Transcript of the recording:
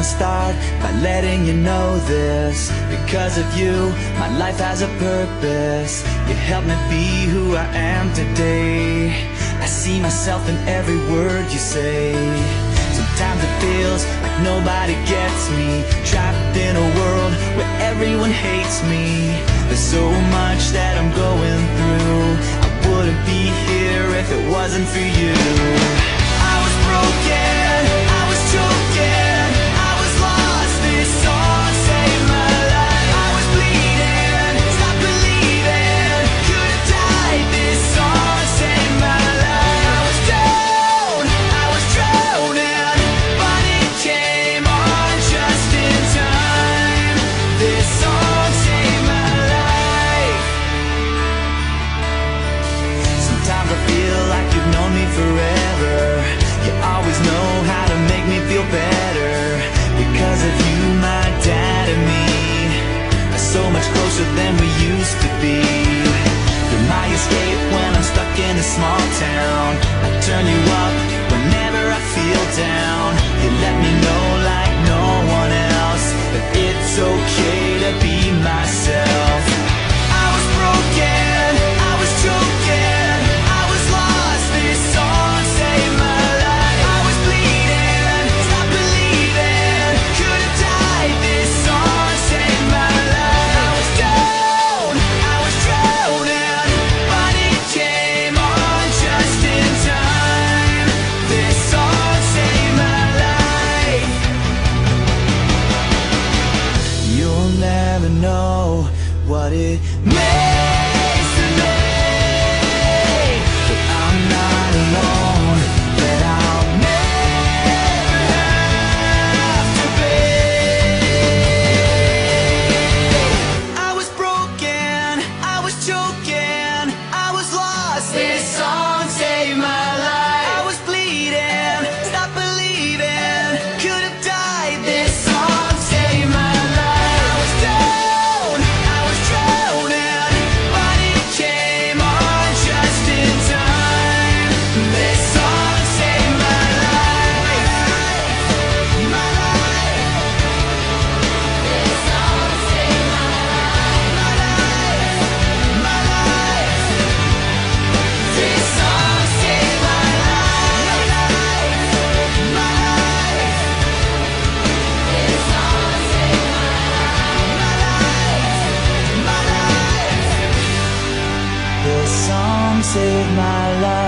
wanna start by letting you know this. Because of you, my life has a purpose. You help me be who I am today. I see myself in every word you say. Sometimes it feels like nobody gets me, trapped in a world where everyone hates me. There's so much that I'm going through. I wouldn't be here if it wasn't for you. I was broken, I was choking, I was lost, this song saved my life. I was bleeding, stopped believing, could've died, this song saved my life. I was down, I was drowning, but it came on just in time. This song saved my life. Sometimes I feel like you've known me forever. You always know how to make me feel better. Because of you, my dad and me are so much closer than we used to be. You're my escape when I'm stuck in a small town. I turn you up whenever I feel down. You let me know like no one else that it's okay to be myself. I was broken, I was choking, I was lost, this song saved my life. I was bleeding, stopped believing, could've died, this song saved my life. I was down, I was drowning, but it came on just in time. This song saved my life. You'll never know what it means to me that I'm not alone, that I'll never have to be. I was broken, I was choking, I was lost, this song saved my life. I was bleeding, stopped believing, could've died, this song saved my life. I was down, I was drowning, but it came on just in time. This song saved my life. My life. This song saved my life. My life. My life. This song saved my life. My life. My life. This song saved my life. My life. My life. This song saved my life.